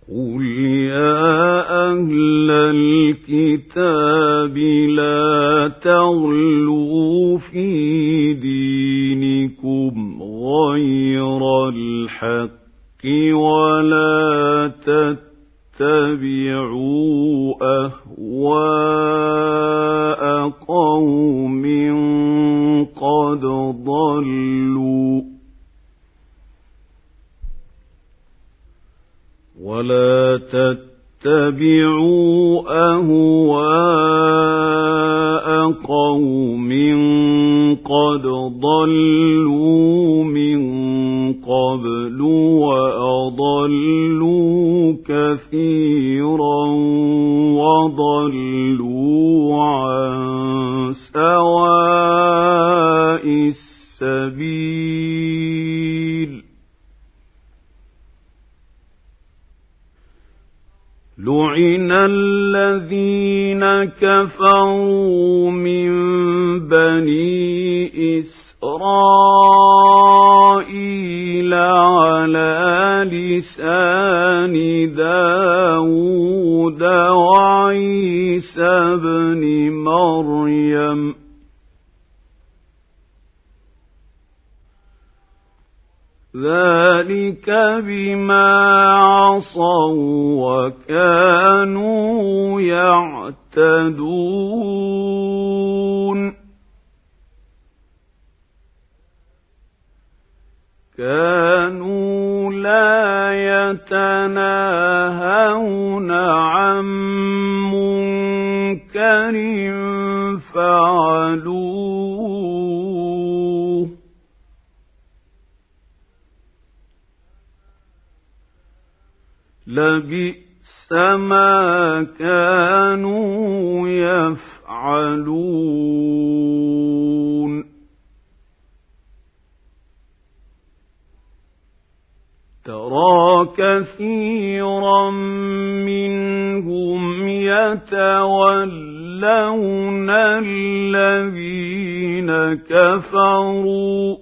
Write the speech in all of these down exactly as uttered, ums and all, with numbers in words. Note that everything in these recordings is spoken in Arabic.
قُلْ يَا أَهْلَ الْكِتَابِ لَا تَغْلُوا فِي دِينِكُمْ غَيْرَ الْحَقِّ وَلَا تَتَّبِعُوا أَهْوَاءَ قَوْمٍ قَدْ ضَلُّوا وَلَا تَتَّبِعُوا أَهْوَاءَ قَوْمٍ قَدْ ضَلُّوا مِنْ قَبْلُ وَأَضَلُّوا كَثِيرًا وَضَلُّوا عَنْ سَوَاءِ السَّبِيلِ لُعِنَ الَّذِينَ كَفَرُوا مِنْ بَنِي إِسْرَائِيلَ عَلَى لِسَانِ دَاوُودَ وَعِيسَى ابْنِ مَرْيَمَ ذَلِكَ بِمَا عَصَوا وَكَانُوا يَعْتَدُونَ كَانُوا لَا يَتَنَاهَوْنَ عَن مُّنكَرٍ فَعَلُوهُ لَبِئْسَ مَا كَانُوا يَفْعَلُونَ تَرَى كَثِيرًا مِّنْهُمْ يَتَوَلَّوْنَ الَّذِينَ كَفَرُوا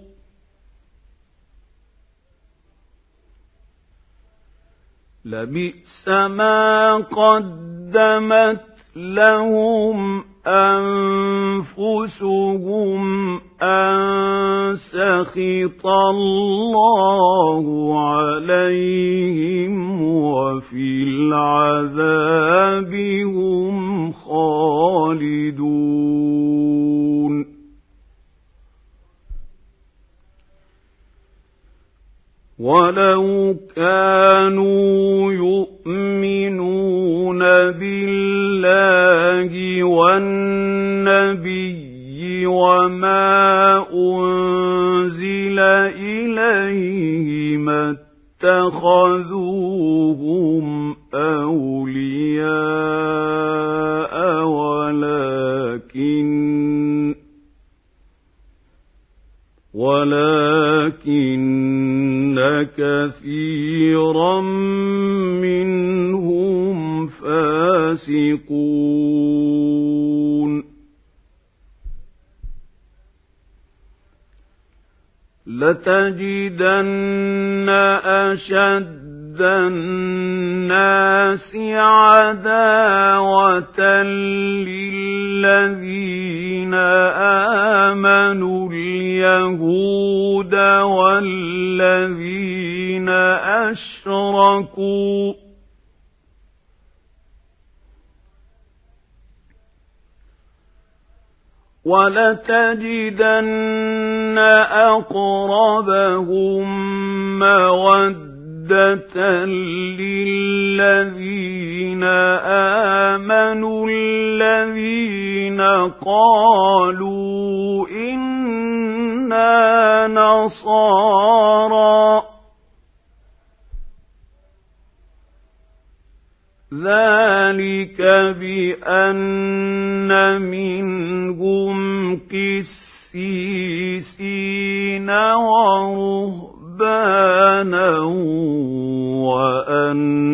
لَبِئْسَ مَا قَدَّمَتْ لَهُمْ أَنفُسُهُمْ أَن سَخِطَ اللَّهُ عَلَيْهِمْ وَفِي الْعَذَابِ هُمْ خَالِدُونَ وَلَوْ كَانُوا يُؤْمِنُونَ بِاللَّهِ وَالنَّبِيِّ وَمَا أُنزِلَ إِلَيْهِ مَا اتَّخَذُوهُمْ أَوْلِيَاءَ وَلَكِنَّ وَلَكِنَّ كَثِيرًا مِّنْهُمْ فَاسِقُونَ لَتَجِدَنَّ أَشَدَّ النَّاسِ عَدَاوَةً لِّلَّذِينَ آمَنُوا الْيَهُودَ وَالَّذِينَ أَشْرَكُوا وَلَتَجِدَنَّ أَقْرَبَهُم مَّوَدَّةً لِّلَّذِينَ آمَنُوا الَّذِينَ قَالُوا إِنَّا نَصَارَىٰ ذَلِكَ بِأَنَّ مِنْهُمْ قِسِّيسِينَ وَرُهْبَانًا وَأَنَّ